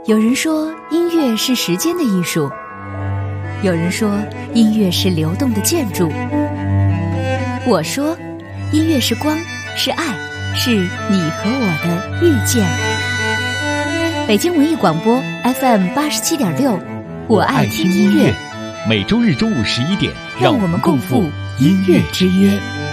有人说音乐是时间的艺术，有人说音乐是流动的建筑，我说音乐是光，是爱，是你和我的遇见。北京文艺广播 FM87.6，我爱听音乐。 每周日中午11点， 让我们共赴音乐之约。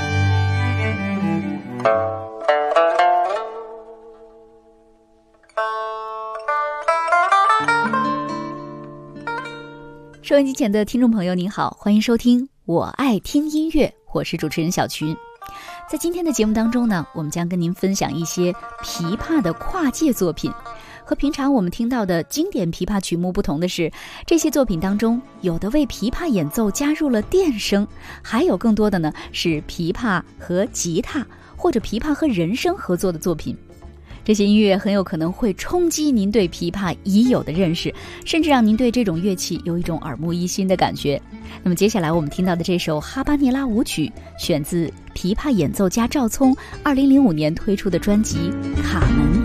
收音机前的听众朋友您好，欢迎收听我爱听音乐，我是主持人小群。在今天的节目当中呢，我们将跟您分享一些琵琶的跨界作品。和平常我们听到的经典琵琶曲目不同的是，这些作品当中有的为琵琶演奏加入了电声，还有更多的呢是琵琶和吉他或者琵琶和人声合作的作品。这些音乐很有可能会冲击您对琵琶已有的认识，甚至让您对这种乐器有一种耳目一新的感觉。那么接下来我们听到的这首哈巴涅拉舞曲选自琵琶演奏家赵聪2005年推出的专辑《卡门》。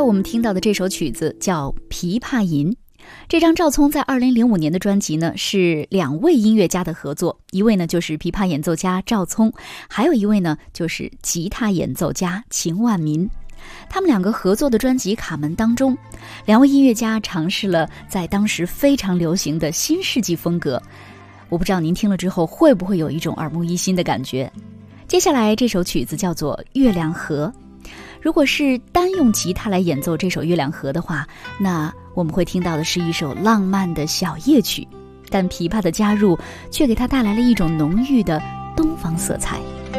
我们听到的这首曲子叫《琵琶吟》。这张赵聪在2005年的专辑呢，是2位音乐家的合作，一位呢就是琵琶演奏家赵聪，还有一位呢就是吉他演奏家秦万民。他们2个合作的专辑《卡门》当中，2位音乐家尝试了在当时非常流行的新世纪风格。我不知道您听了之后会不会有一种耳目一新的感觉。接下来这首曲子叫做《月亮河》。如果是单用吉他来演奏这首《月亮河》的话，那我们会听到的是一首浪漫的小夜曲，但琵琶的加入却给它带来了一种浓郁的东方色彩。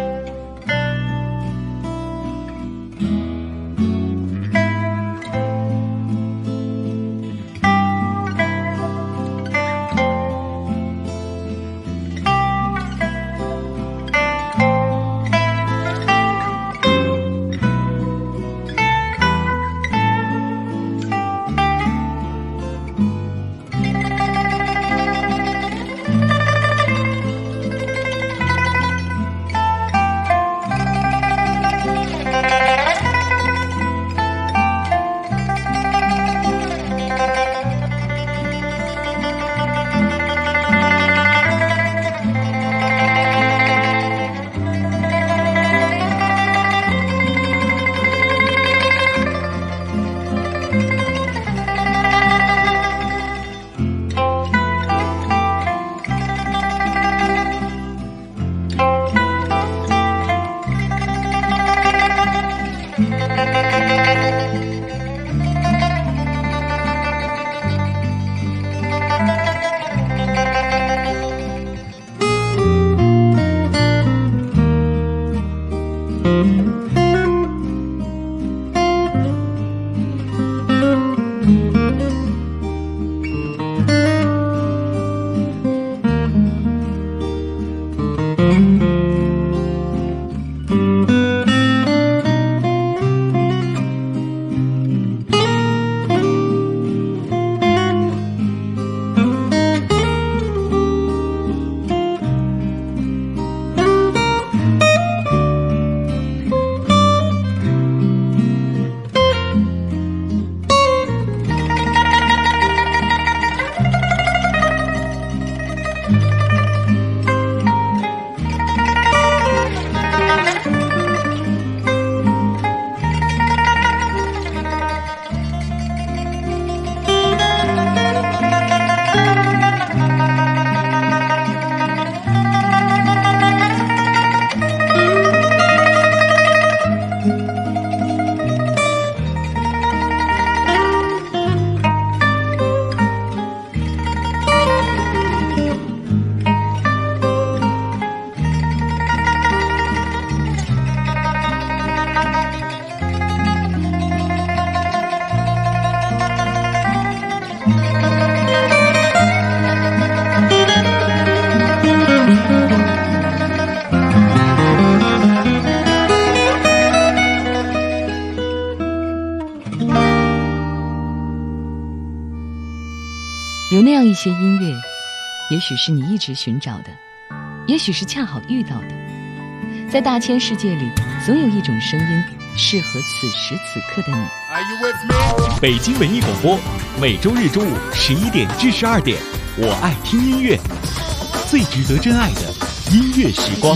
有那样一些音乐，也许是你一直寻找的，也许是恰好遇到的。在大千世界里，总有一种声音适合此时此刻的你。 北京文艺广播，每周日中午11点至12点，我爱听音乐，最值得真爱的音乐时光。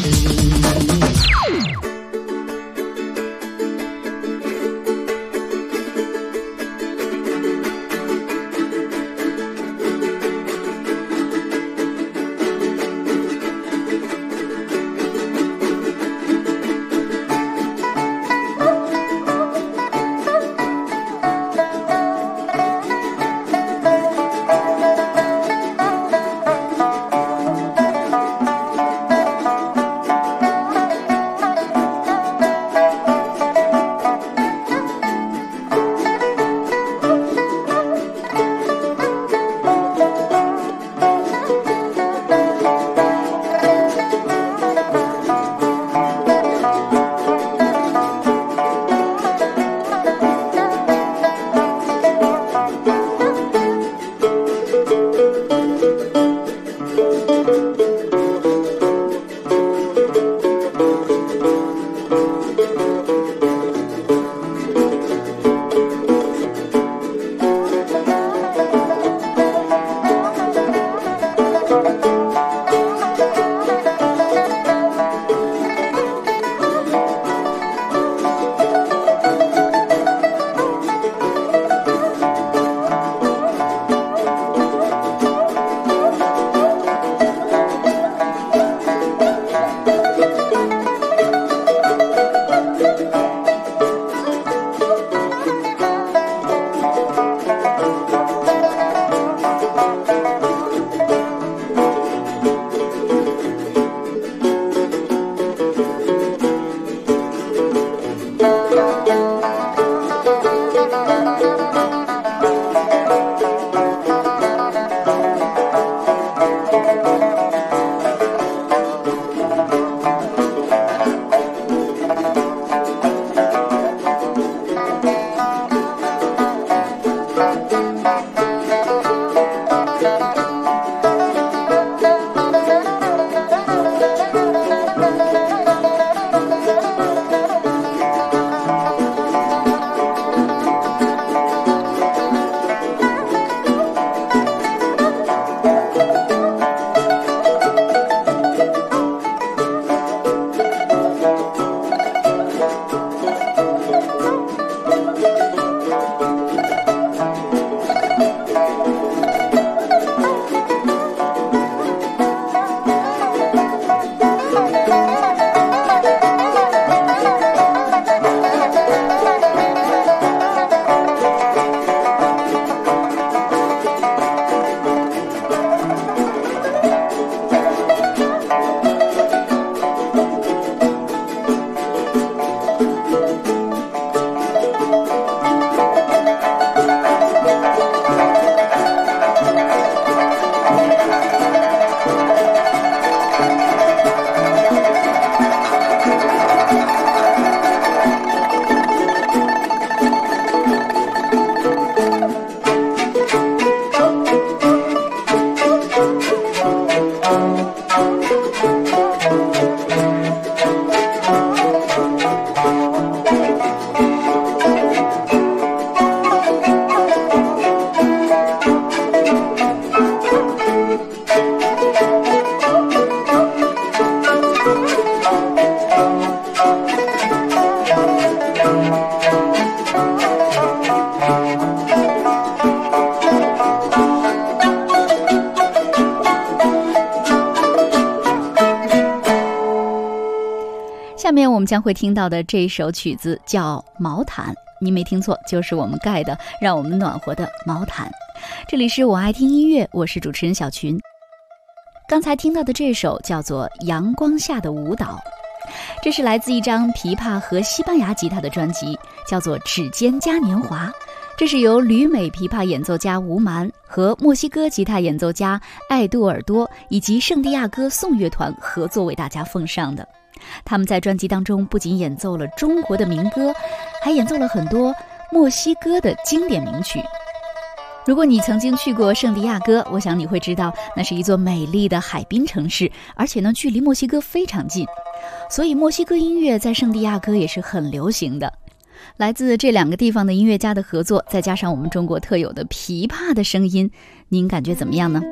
下面我们将会听到的这首曲子叫《毛毯》，你没听错，就是我们盖的让我们暖和的毛毯。这里是我爱听音乐，我是主持人小群。刚才听到的这首叫做《阳光下的舞蹈》，这是来自一张琵琶和西班牙吉他的专辑，叫做《指尖嘉年华》。这是由旅美琵琶演奏家吴蛮和墨西哥吉他演奏家艾杜尔多以及圣地亚哥颂乐团合作为大家奉上的。他们在专辑当中不仅演奏了中国的民歌，还演奏了很多墨西哥的经典名曲。如果你曾经去过圣地亚哥，我想你会知道那是一座美丽的海滨城市，而且呢距离墨西哥非常近，所以墨西哥音乐在圣地亚哥也是很流行的。来自这两个地方的音乐家的合作，再加上我们中国特有的琵琶的声音，您感觉怎么样呢？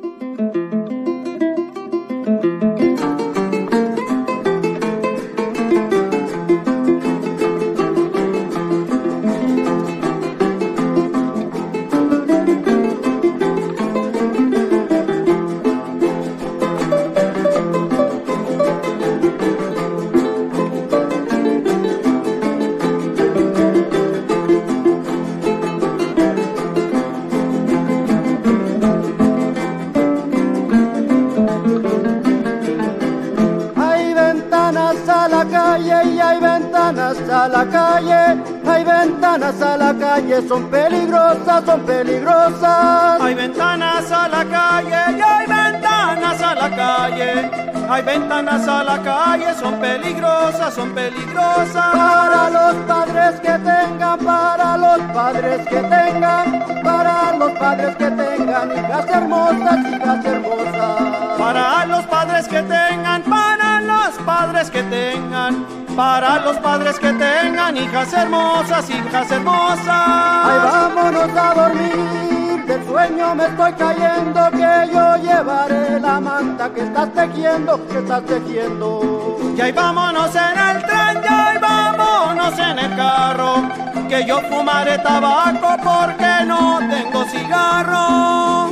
A la calle, hay ventanas a la calle, son peligrosas, son peligrosas. Hay ventanas a la calle y hay ventanas a la calle. Hay ventanas a la calle, son peligrosas, son peligrosas. Para los padres que tengan, para los padres que tengan, para los padres que tengan hijas hermosas, hijas hermosas. Para los padres que tengan, para los padres que tengan, para los padres que tengan hijas hermosas, hijas hermosas. Ay, vámonos a dormir, del sueño me estoy cayendo, que yo llevaré la manta que estás tejiendo, que estás tejiendo. Y ahí vámonos en el tren, y ahí vámonos en el carro, que yo fumaré tabaco porque no tengo cigarro.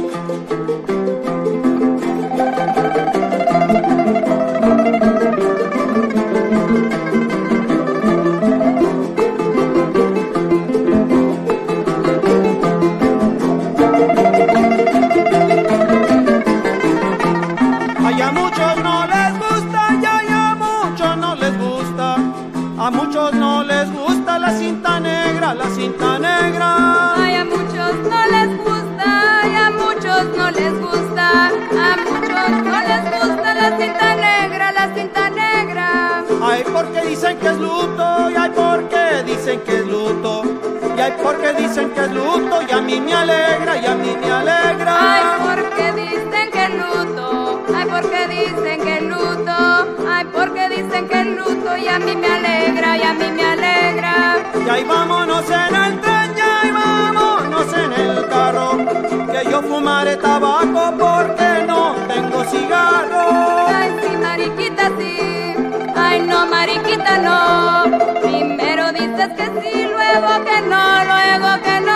A muchos no les gusta, y a muchos no les gusta. A muchos no les gusta la cinta negra, la cinta negra. Ay, a muchos no les gusta, y a muchos no les gusta. A muchos no les gusta la cinta negra, la cinta negra. Ay, porque dicen que es luto, y ay, porque dicen que es luto. Y ay, porque dicen que es luto, y a mí me alegra, y a mí me alegra. Ay, porque dicen que es luto. Ay, porque dicen que es luto. Ay, porque dicen que es luto, y a mí me alegra, y a mí me alegra. Y ahí vámonos en el tren, y ahí vámonos en el carro, que yo fumaré tabaco porque no tengo cigarro. Ay, sí, mariquita, sí. Ay, no, mariquita, no. Primero dices que sí, luego que no, luego que no.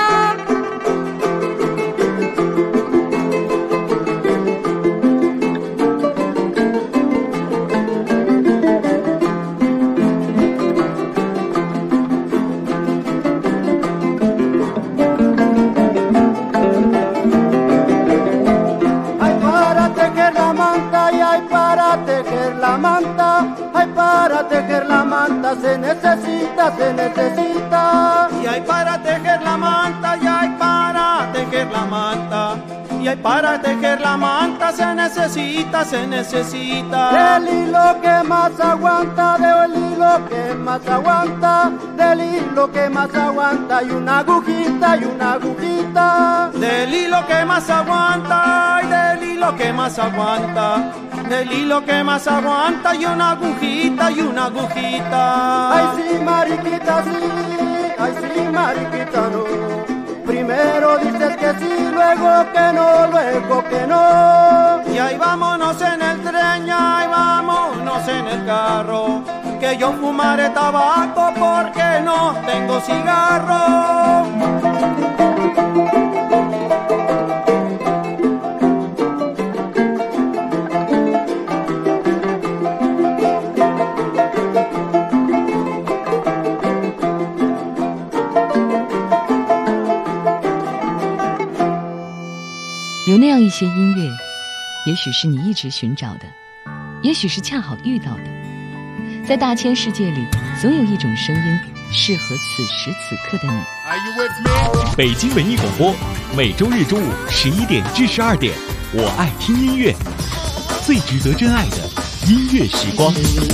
Ay, para tejer la manta se necesita, se necesita. Y hay para tejer la manta, y hay para tejer la manta, Y para tejer la manta se necesita del hilo que más aguanta, del hilo que más aguanta, del hilo que más aguanta, y una agujita, y una agujita. Del hilo que más aguanta, y del hilo que más aguanta, del hilo que más aguanta, y una agujita, y una agujita. Ay sí, mariquita, sí, ay sí, mariquita, no. Primero dices que sí, luego que no, luego que no. Y ahí vámonos en el tren, y ahí vámonos en el carro, que yo fumaré tabaco porque no tengo cigarro. 有那样一些音乐，也许是你一直寻找的，也许是恰好遇到的。在大千世界里，总有一种声音适合此时此刻的你。 北京文艺广播，每周日中午11点至12点，我爱听音乐，最值得真爱的音乐时光。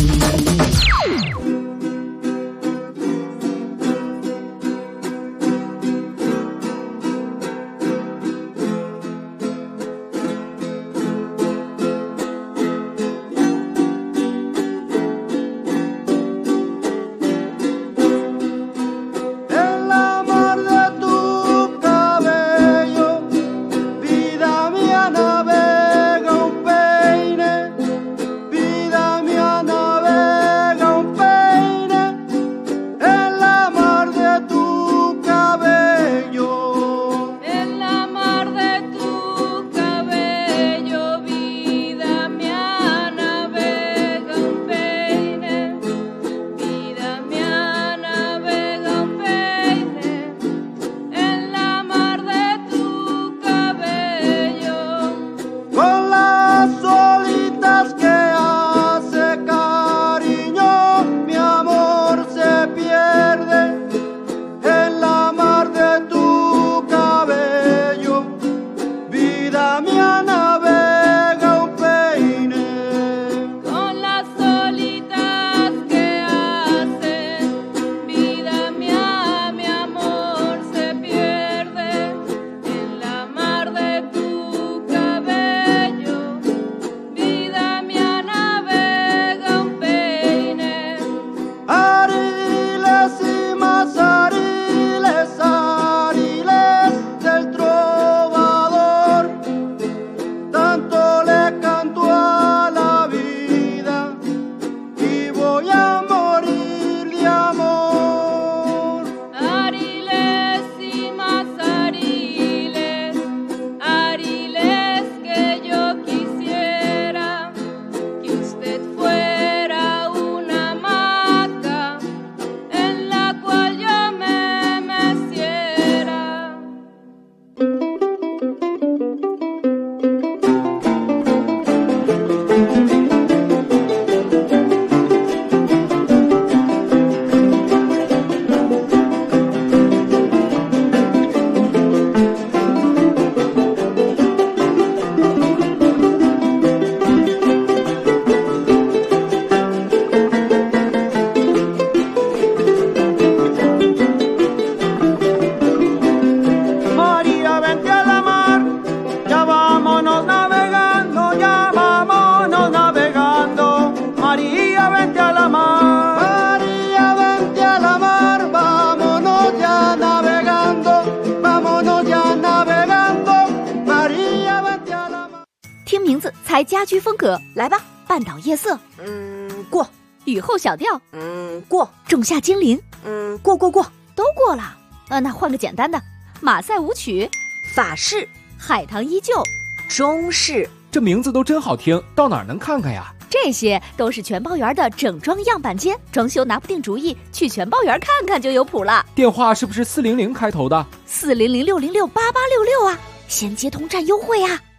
猜家居风格，来吧，半岛夜色， 过； 雨后小调， 过； 仲夏精灵， 过， 都过了。那换个简单的，马赛舞曲， 法式， 海棠依旧， 中式。 这名字都真好听，到哪儿能看看呀？ 这些都是全包园的整装样板间，装修拿不定主意，去全包园看看就有谱了。 电话是不是400开头的？ 400-606-8866啊，先接通占优惠啊！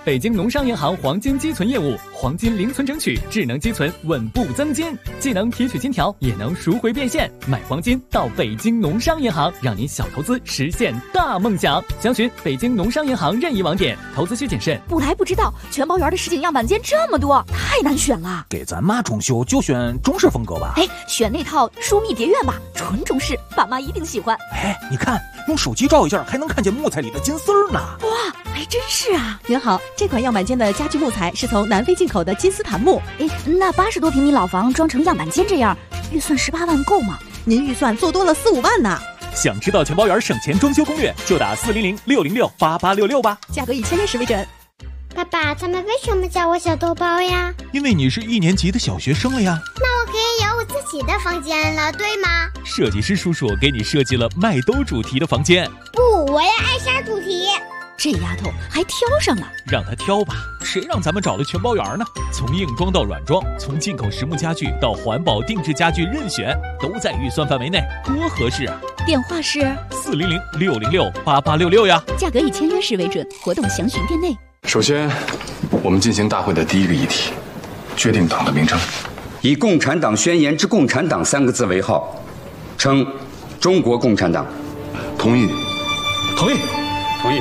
北京农商银行黄金积存业务，黄金零存整取，智能积存，稳步增金，既能提取金条，也能赎回变现。买黄金到北京农商银行，让您小投资实现大梦想。详询北京农商银行任意网点，投资需谨慎。 不来不知道，全包园的实景样板间这么多，太难选了。 给咱妈装修就选中式风格吧。 哎，选那套疏密蝶院吧，纯中式，爸妈一定喜欢。 哎，你看，用手机照一下，还能看见木材里的金丝儿呢。 哇，还真是啊！ 您好，这款样板间的家具木材是从南非进口的金丝檀木。 哎，那80多平米老房装成样板间这样，预算18万够吗？ 您预算做多了4、5万呢。 想知道全包园省钱装修攻略，就打400-606-8866吧。 价格以签约时为准。 爸爸，他们为什么叫我小豆包呀？ 因为你是1年级的小学生了呀。 那我可以有我自己的房间了，对吗？ 设计师叔叔给你设计了麦兜主题的房间。 不，我要艾莎主题。 这丫头还挑上了， 让她挑吧，谁让咱们找了全包园呢？从硬装到软装，从进口实木家具到环保定制家具，任选，都在预算范围内，多合适啊！ 电话是 400-606-8866呀。 价格以签约时为准，活动详询店内。 首先，我们进行大会的第一个议题，决定党的名称， 以《共产党宣言》之“共产党”3个字为号，称中国共产党。 同意。 同意。同意。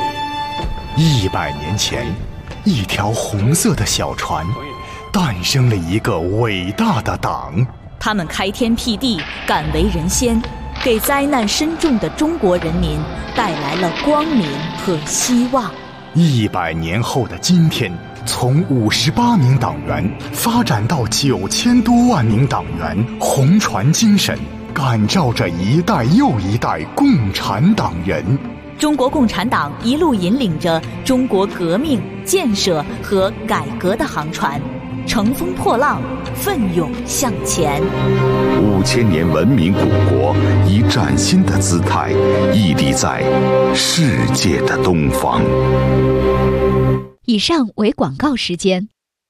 100年前，一条红色的小船，诞生了一个伟大的党。 他们开天辟地，敢为人先，给灾难深重的中国人民带来了光明和希望。 100年后的今天，从58名党员发展到9000多万名党员，红船精神感召着一代又一代共产党人。 中国共产党一路引领着中国革命、建设和改革的航船，乘风破浪，奋勇向前。 5000年文明古国以崭新的姿态屹立在世界的东方。 以上为广告时间。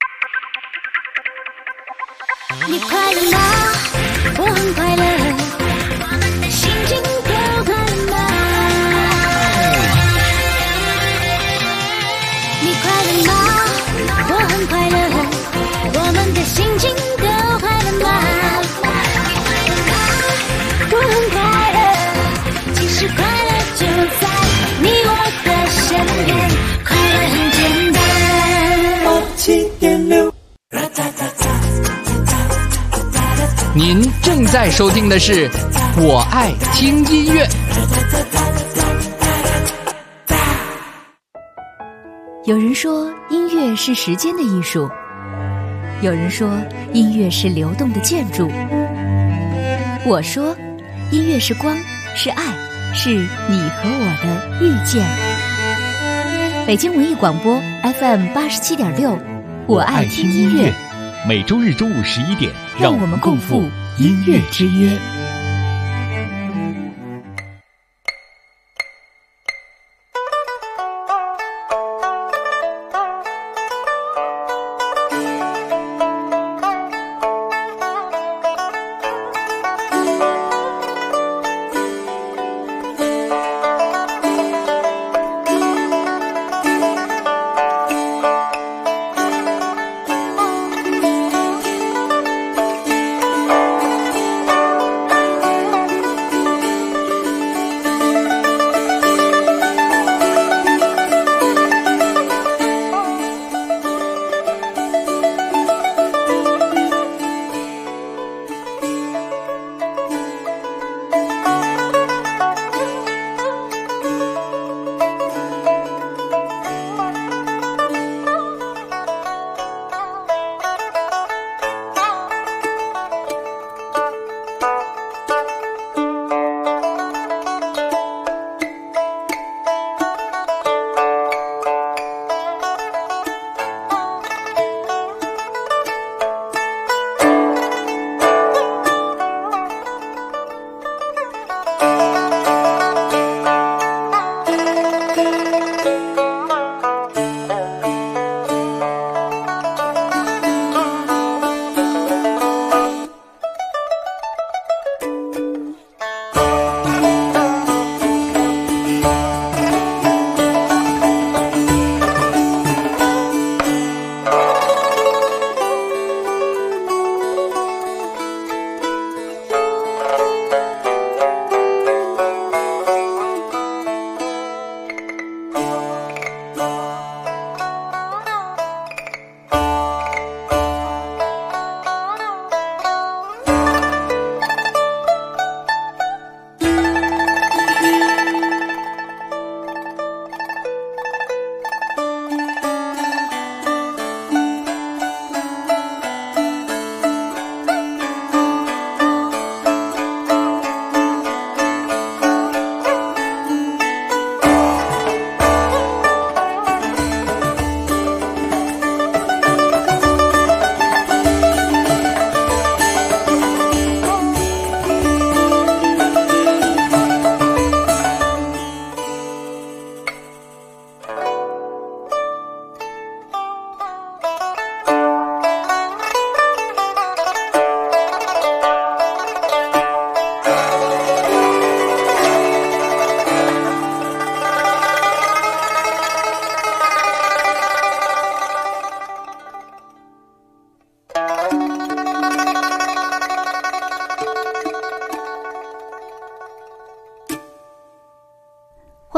你快乐吗？我很快乐，心情都快乐吗？ 你快乐吗？我很快乐，我们的心情都快乐吗？我很快乐，其实快乐就在你我的身边，快乐很简单。87.6。 您正在收听的是《我爱听音乐》。 有人说音乐是时间的艺术，有人说音乐是流动的建筑。我说，音乐是光，是爱，是你和我的遇见。北京文艺广播 FM 87.6，我爱听音乐。 每周日中午11点， 让我们共赴音乐之约。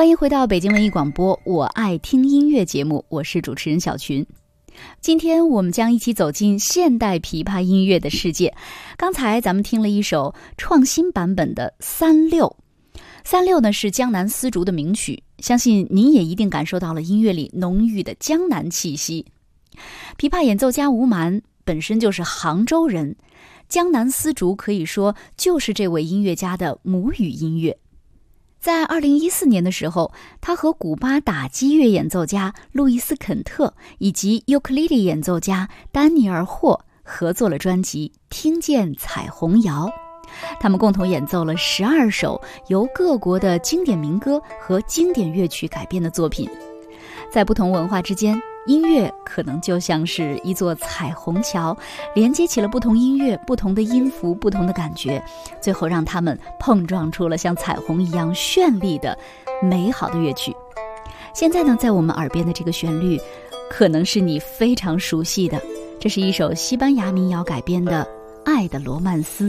欢迎回到北京文艺广播我爱听音乐节目，我是主持人小群。今天我们将一起走进现代琵琶音乐的世界。刚才咱们听了一首创新版本的三六呢，是江南丝竹的名曲，相信您也一定感受到了音乐里浓郁的江南气息。琵琶演奏家吴蛮本身就是杭州人，江南丝竹可以说就是这位音乐家的母语音乐。在2014年的时候，他和古巴打击乐演奏家路易斯·肯特以及尤克里里演奏家丹尼尔·霍合作了专辑《听见彩虹谣》，他们共同演奏了12首由各国的经典民歌和经典乐曲改编的作品。在不同文化之间，音乐可能就像是一座彩虹桥，连接起了不同音乐、不同的音符、不同的感觉，最后让它们碰撞出了像彩虹一样绚丽的美好的乐曲。现在呢，在我们耳边的这个旋律可能是你非常熟悉的，这是一首西班牙民谣改编的《爱的罗曼斯》。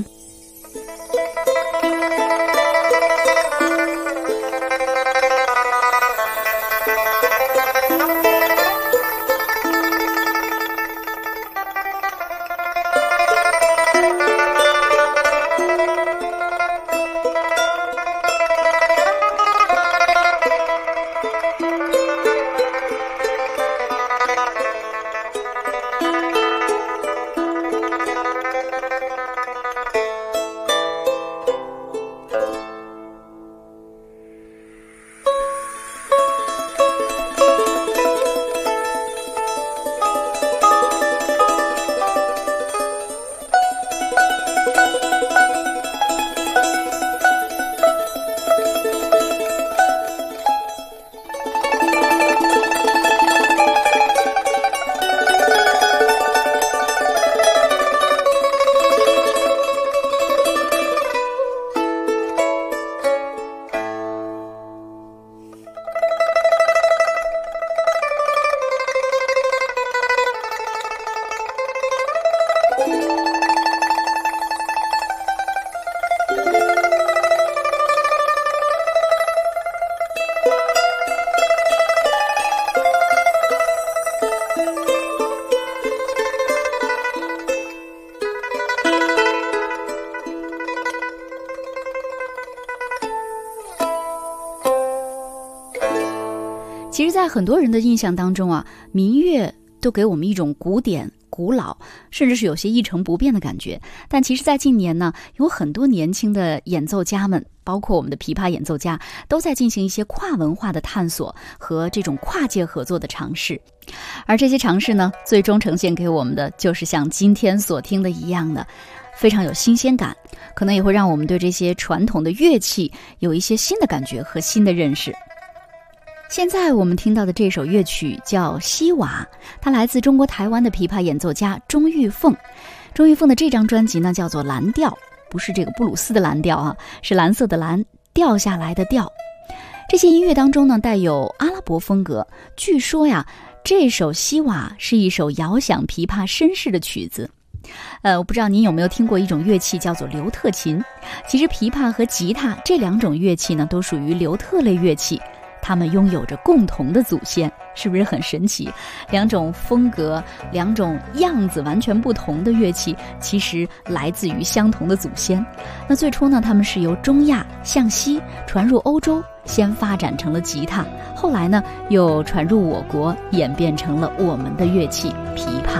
其实在很多人的印象当中啊，民乐都给我们一种古典、古老，甚至是有些一成不变的感觉。但其实在近年呢，有很多年轻的演奏家们，包括我们的琵琶演奏家，都在进行一些跨文化的探索和这种跨界合作的尝试。而这些尝试呢，最终呈现给我们的就是像今天所听的一样的非常有新鲜感，可能也会让我们对这些传统的乐器有一些新的感觉和新的认识。现在我们听到的这首乐曲叫《西瓦》，它来自中国台湾的琵琶演奏家钟玉凤。钟玉凤的这张专辑呢叫做《蓝调》，不是这个布鲁斯的蓝调啊，是蓝色的蓝，掉下来的调。这些音乐当中呢带有阿拉伯风格。据说呀，这首《西瓦》是一首遥响琵琶绅士的曲子。我不知道您有没有听过一种乐器叫做刘特琴。其实琵琶和吉他这两种乐器呢都属于刘特类乐器，它们拥有着共同的祖先，是不是很神奇？两种风格、两种样子完全不同的乐器，其实来自于相同的祖先。那最初呢，它们是由中亚向西传入欧洲，先发展成了吉他，后来呢又传入我国，演变成了我们的乐器琵琶。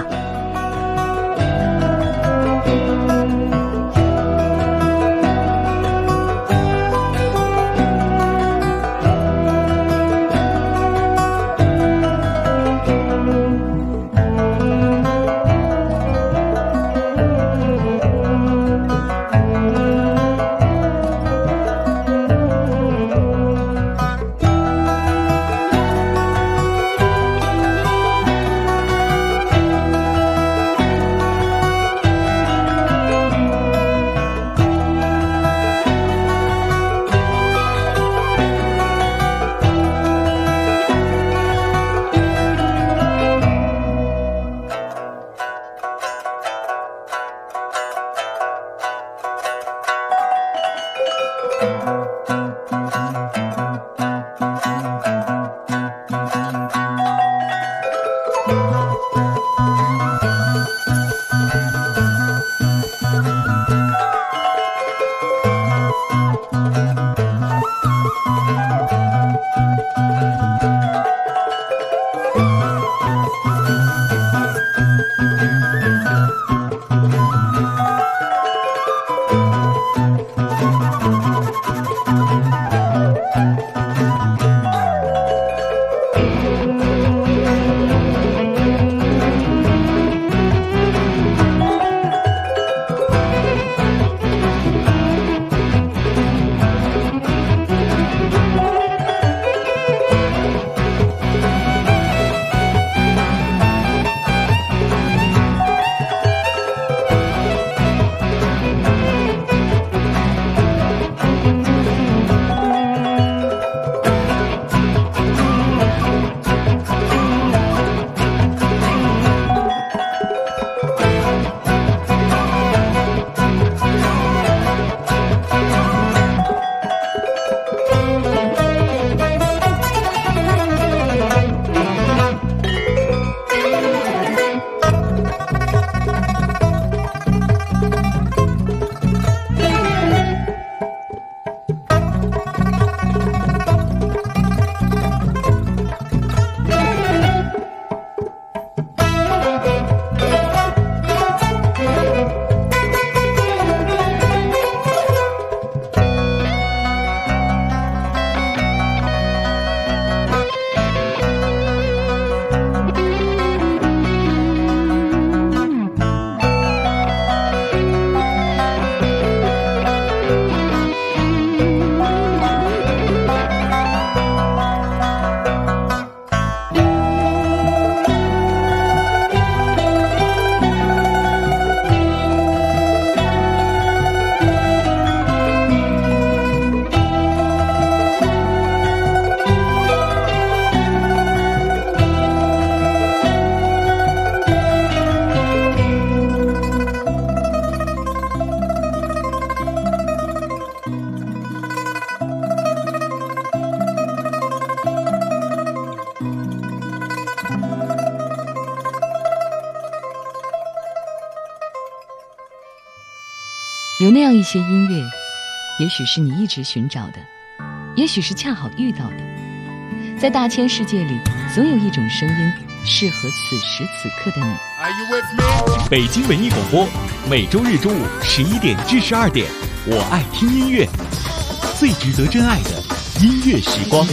有那样一些音乐，也许是你一直寻找的，也许是恰好遇到的。在大千世界里，总有一种声音适合此时此刻的你。 北京文艺广播，每周日中午11点至12点，我爱听音乐，最值得真爱的音乐时光。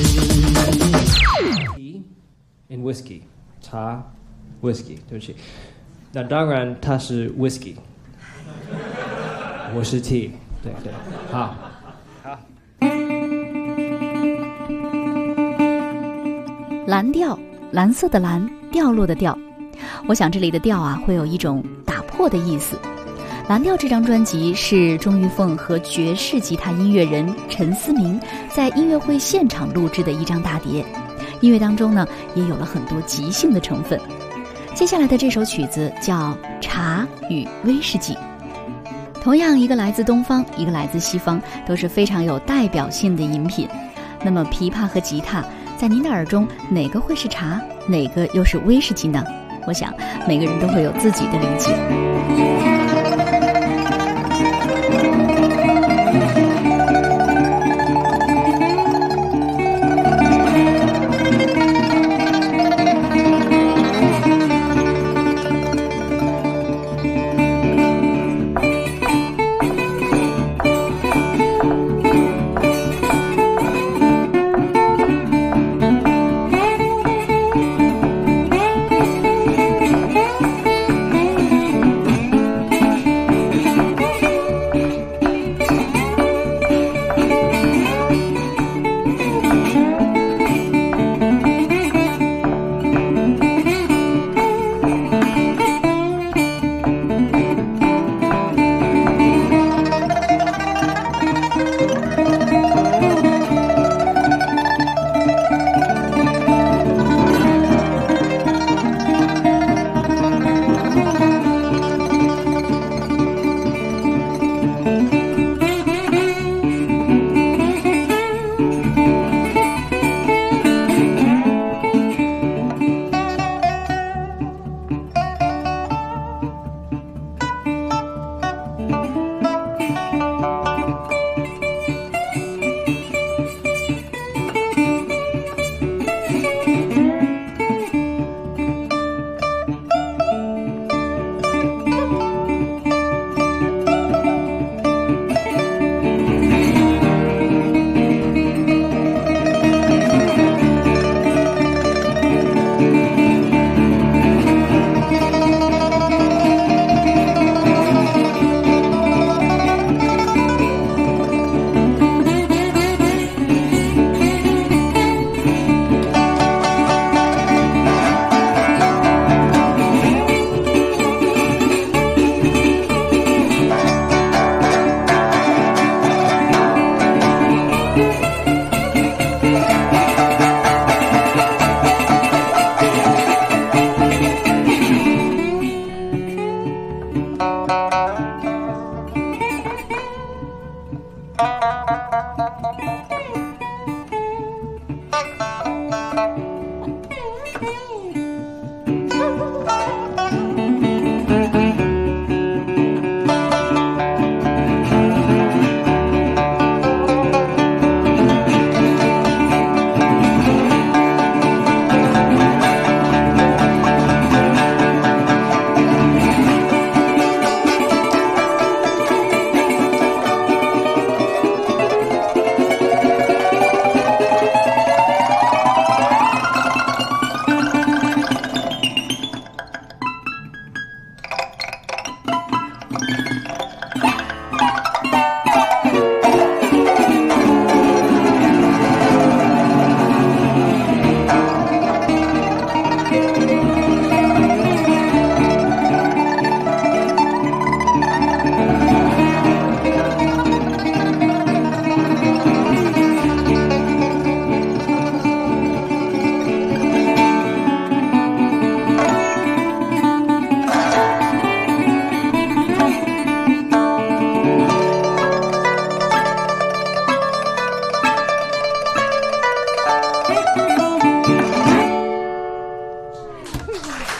In whisky， 茶 whisky， 对不起。那当然它是 whisky， 我是 tea， 对，好。 蓝调，蓝色的蓝，掉落的掉。我想这里的调啊，会有一种打破的意思。蓝调这张专辑是钟玉凤和爵士吉他音乐人陈思明在音乐会现场录制的一张大碟，音乐当中呢也有了很多即兴的成分。接下来的这首曲子叫《茶与威士忌》，同样一个来自东方，一个来自西方，都是非常有代表性的饮品。那么琵琶和吉他在您的耳中，哪个会是茶，哪个又是威士忌呢？我想每个人都会有自己的理解。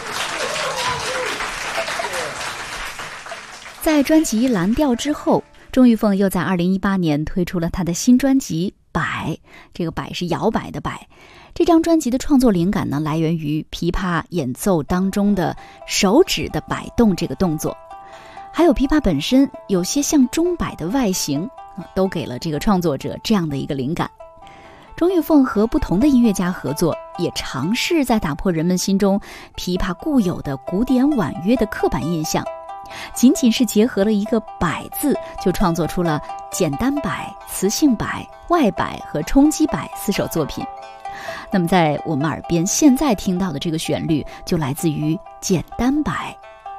在专辑《蓝调》之后， 钟玉凤又在2018年推出了她的新专辑《摆》，这个摆是摇摆的摆。这张专辑的创作灵感呢，来源于琵琶演奏当中的手指的摆动这个动作，还有琵琶本身有些像钟摆的外形，都给了这个创作者这样的一个灵感。钟玉凤和不同的音乐家合作，也尝试在打破人们心中琵琶固有的古典婉约的刻板印象，仅仅是结合了一个摆字，就创作出了简单摆、磁性摆、外摆和冲击摆4首作品。那么在我们耳边现在听到的这个旋律，就来自于简单摆。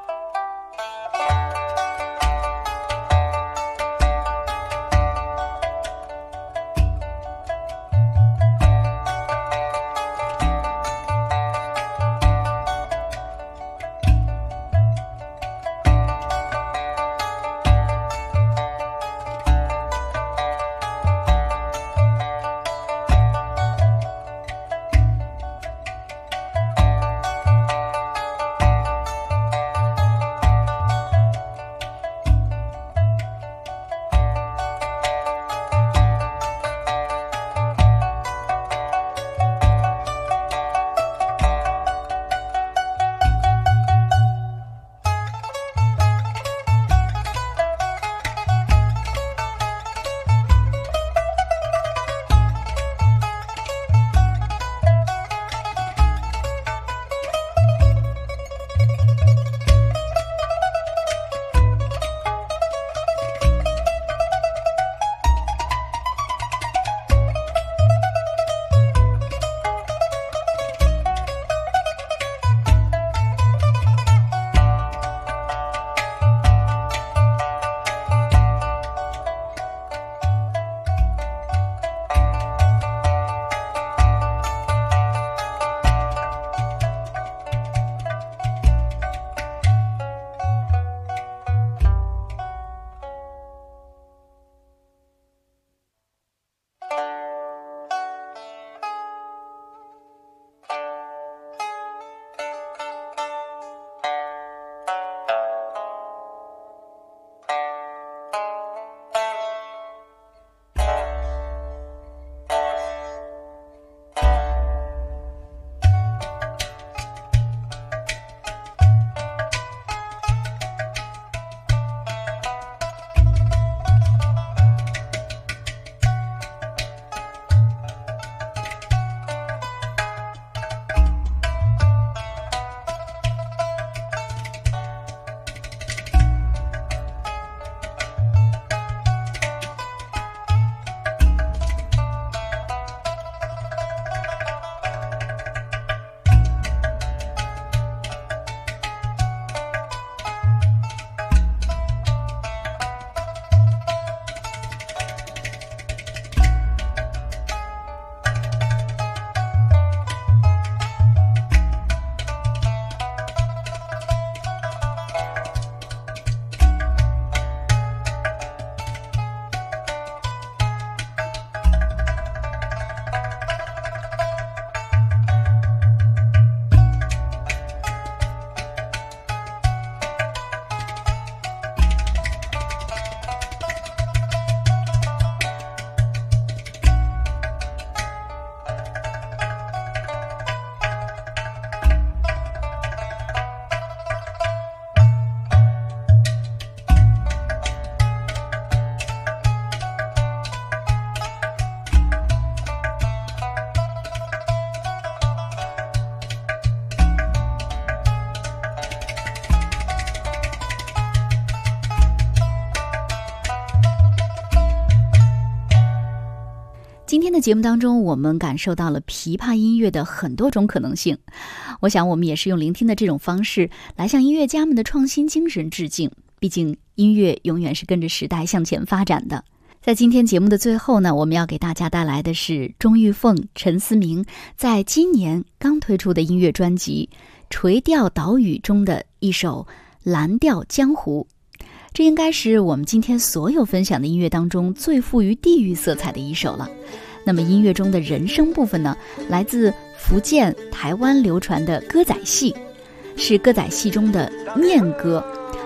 今天的节目当中，我们感受到了琵琶音乐的很多种可能性。我想我们也是用聆听的这种方式来向音乐家们的创新精神致敬，毕竟音乐永远是跟着时代向前发展的。在今天节目的最后呢，我们要给大家带来的是钟玉凤、陈思明在今年刚推出的音乐专辑《垂钓岛屿》中的一首《蓝调江湖》。这应该是我们今天所有分享的音乐当中最富于地域色彩的一首了。那么音乐中的人声部分呢，来自福建、台湾流传的歌仔戏，是歌仔戏中的念歌，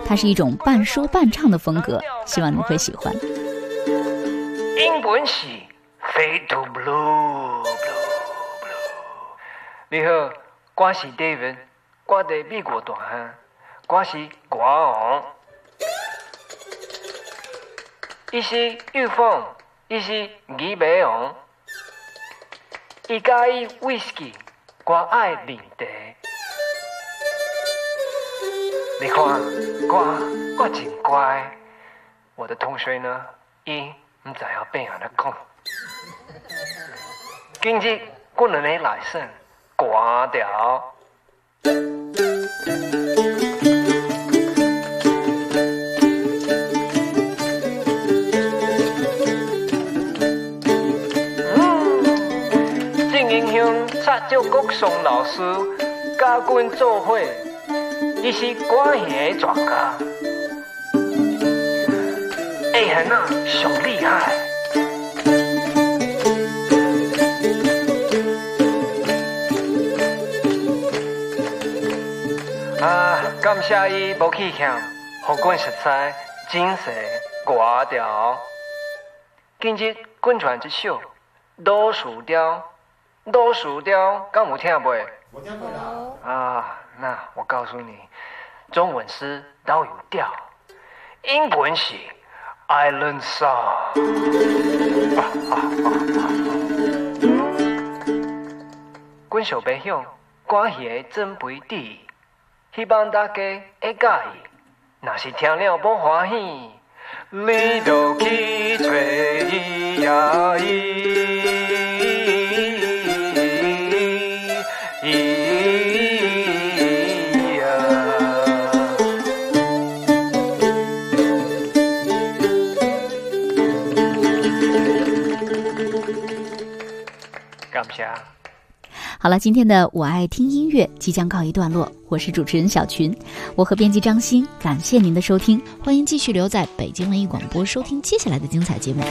它是一种半说半唱的风格，希望你会喜欢。 英文是 Fade to Blue。你好，我是 David， 我在美国大汉，我是歌王。伊是玉凤，伊是鱼尾王。伊喜欢 whisky， 我爱饮茶。你看，我真乖。我的同学呢，伊唔知要变安怎讲。今日我两个来信，挂掉。正英乡蔡照国松老师甲阮做伙，伊是歌戏的专家。很啊，上厉害！感谢伊无弃欠，互阮熟悉真实歌调。今日阮传一首老树调，老树调，敢有听袂？我听过啦。那我告诉你，中文是都有调，英文是。Island Song。阮想要向歌戏的真培旨，希望大家会介意。若是听了无欢喜，你就去找伊呀好了，今天的我爱听音乐即将告一段落，我是主持人小群，我和编辑张欣，感谢您的收听，欢迎继续留在北京文艺广播收听接下来的精彩节目。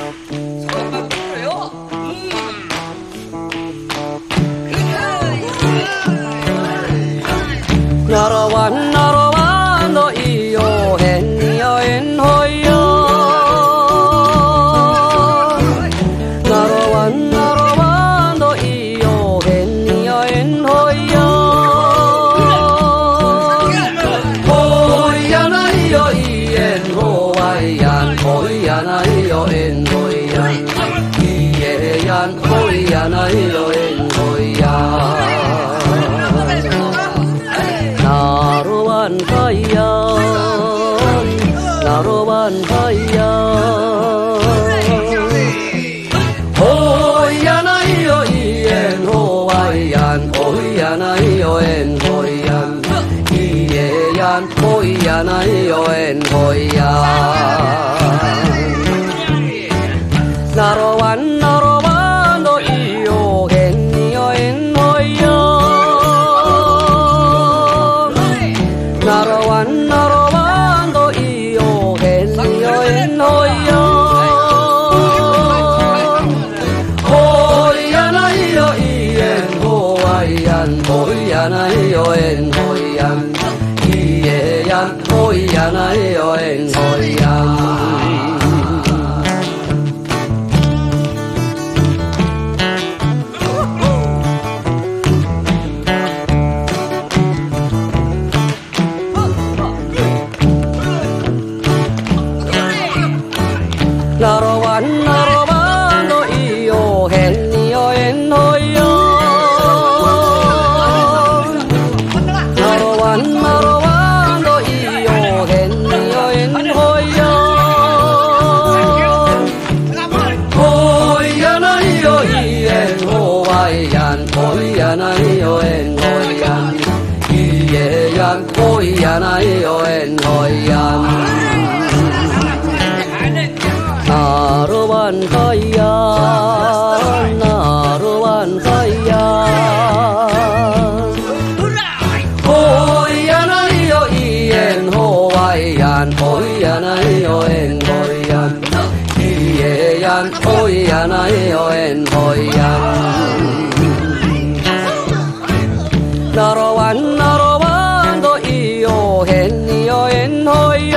Narawan do iyo hen yo en hoy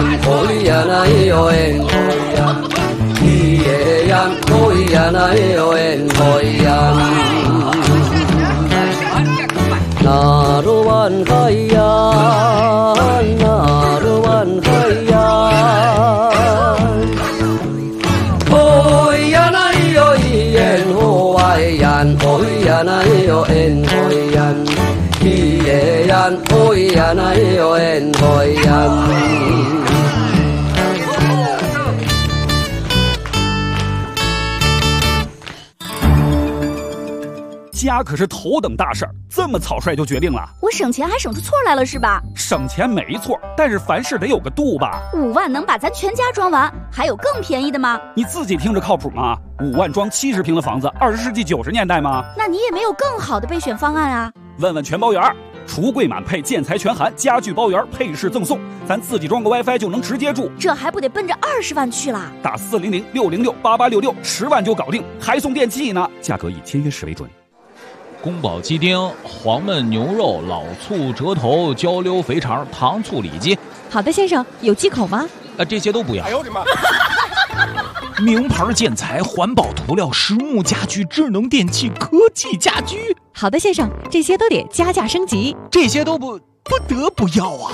家可是头等大事儿，这么草率就决定了？ 我省钱还省出错来了是吧？ 省钱没错，但是凡事得有个度吧。 5万能把咱全家装完，还有更便宜的吗？ 你自己听着靠谱吗？5万装70平的房子，20世纪90年代吗？ 那你也没有更好的备选方案啊？ 问问全包圆，橱柜满配，建材全含，家具包圆，配饰赠送，咱自己装个 WiFi 就能直接住， 这还不得奔着20万去啦？ 打400-606-8866，10万就搞定，还送电器呢，价格以签约时为准。 宫保鸡丁、黄焖牛肉、老醋折头、焦溜肥肠、糖醋里脊。 好的，先生，有忌口吗？ 这些都不要。 哎呦我的妈！ 名牌建材、环保涂料、实木家具、智能电器、科技家居。 好的，先生，这些都得加价升级。 这些都不得不要啊！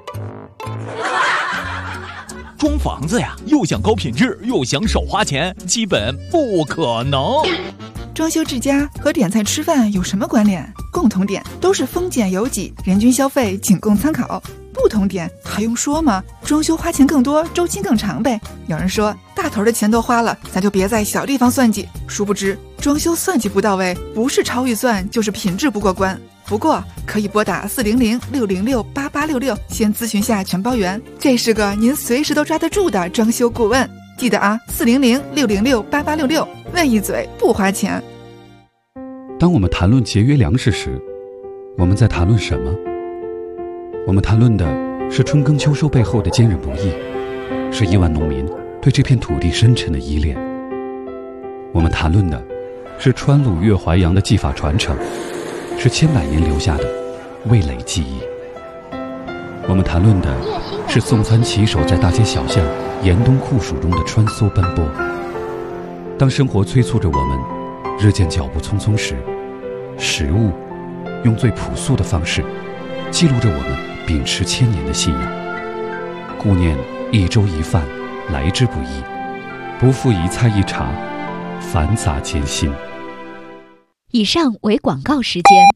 装房子呀，又想高品质，又想少花钱，基本不可能。 装修治家和点菜吃饭有什么关联？共同点都是丰俭由己，人均消费仅供参考。不同点还用说吗？装修花钱更多，周期更长呗。有人说大头的钱都花了，咱就别在小地方算计。殊不知装修算计不到位，不是超预算就是品质不过关。不过可以拨打400-606-8866，先咨询下全包圆，这是个您随时都抓得住的装修顾问。记得啊，400-606-8866，问一嘴不花钱。 当我们谈论节约粮食时，我们在谈论什么？我们谈论的是春耕秋收背后的坚韧不易，是亿万农民对这片土地深沉的依恋。我们谈论的是川鲁粤淮扬的技法传承，是千百年留下的味蕾记忆。我们谈论的是送餐骑手在大街小巷严冬酷暑中的穿梭奔波。当生活催促着我们日渐脚步匆匆时，食物用最朴素的方式记录着我们秉持1000年的信仰。顾念一粥一饭来之不易，不负一菜一茶繁杂艰辛。 以上为广告时间。